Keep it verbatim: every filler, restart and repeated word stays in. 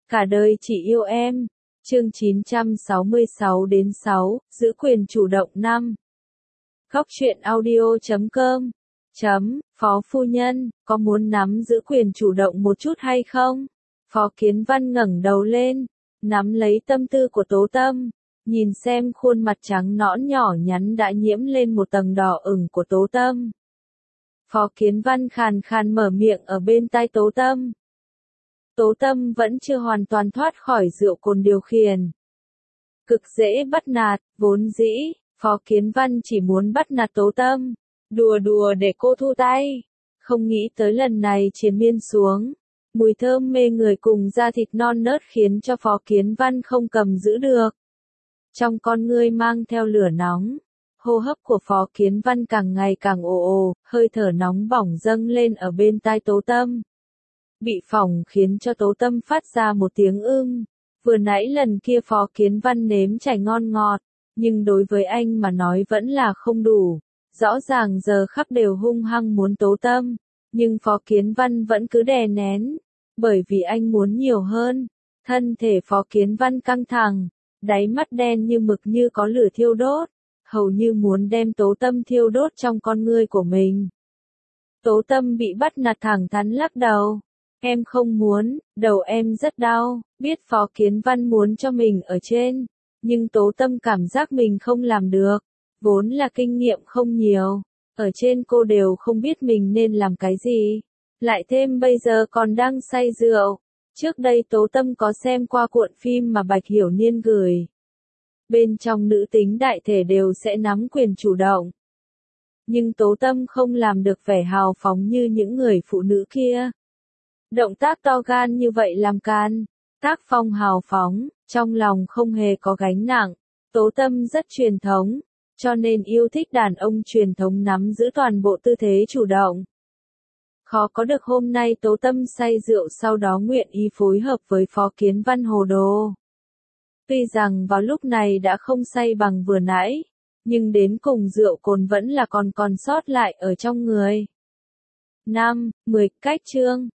Cả đời chỉ yêu em. Chương chín trăm sáu mươi sáu đến sáu, giữ quyền chủ động năm. Góc truyện audio chấm com. Chấm, Phó phu nhân, có muốn nắm giữ quyền chủ động một chút hay không? Phó Kiến Văn ngẩng đầu lên, nắm lấy tâm tư của Tố Tâm, nhìn xem khuôn mặt trắng nõn nhỏ nhắn đã nhiễm lên một tầng đỏ ửng của Tố Tâm. Phó Kiến Văn khàn khàn mở miệng ở bên tai Tố Tâm. Tố Tâm vẫn chưa hoàn toàn thoát khỏi rượu cồn điều khiển. Cực dễ bắt nạt, vốn dĩ, Phó Kiến Văn chỉ muốn bắt nạt Tố Tâm, đùa đùa để cô thu tay. Không nghĩ tới lần này triền miên xuống, mùi thơm mê người cùng da thịt non nớt khiến cho Phó Kiến Văn không cầm giữ được. Trong con ngươi mang theo lửa nóng, hô hấp của Phó Kiến Văn càng ngày càng ồ ồ, hơi thở nóng bỏng dâng lên ở bên tai Tố Tâm. Bị phỏng khiến cho Tố Tâm phát ra một tiếng ưm. Vừa nãy lần kia Phó Kiến Văn nếm trải ngon ngọt, nhưng đối với anh mà nói vẫn là không đủ. Rõ ràng giờ khắc đều hung hăng muốn Tố Tâm, nhưng Phó Kiến Văn vẫn cứ đè nén, bởi vì anh muốn nhiều hơn. Thân thể Phó Kiến Văn căng thẳng, đáy mắt đen như mực như có lửa thiêu đốt, hầu như muốn đem Tố Tâm thiêu đốt trong con ngươi của mình. Tố Tâm bị bắt nạt thẳng thắn lắc đầu. Em không muốn, đầu em rất đau, biết Phó Kiến Văn muốn cho mình ở trên, nhưng Tố Tâm cảm giác mình không làm được, vốn là kinh nghiệm không nhiều, ở trên cô đều không biết mình nên làm cái gì, lại thêm bây giờ còn đang say rượu. Trước đây Tố Tâm có xem qua cuộn phim mà Bạch Hiểu Niên gửi. Bên trong nữ tính đại thể đều sẽ nắm quyền chủ động. Nhưng Tố Tâm không làm được vẻ hào phóng như những người phụ nữ kia. Động tác to gan như vậy làm can, tác phong hào phóng, trong lòng không hề có gánh nặng. Tố Tâm rất truyền thống, cho nên yêu thích đàn ông truyền thống nắm giữ toàn bộ tư thế chủ động. Khó có được hôm nay Tố Tâm say rượu sau đó nguyện ý phối hợp với Phó Kiến Văn hồ đồ. Tuy rằng vào lúc này đã không say bằng vừa nãy, nhưng đến cùng rượu cồn vẫn là còn còn sót lại ở trong người. năm, mười, cách chương.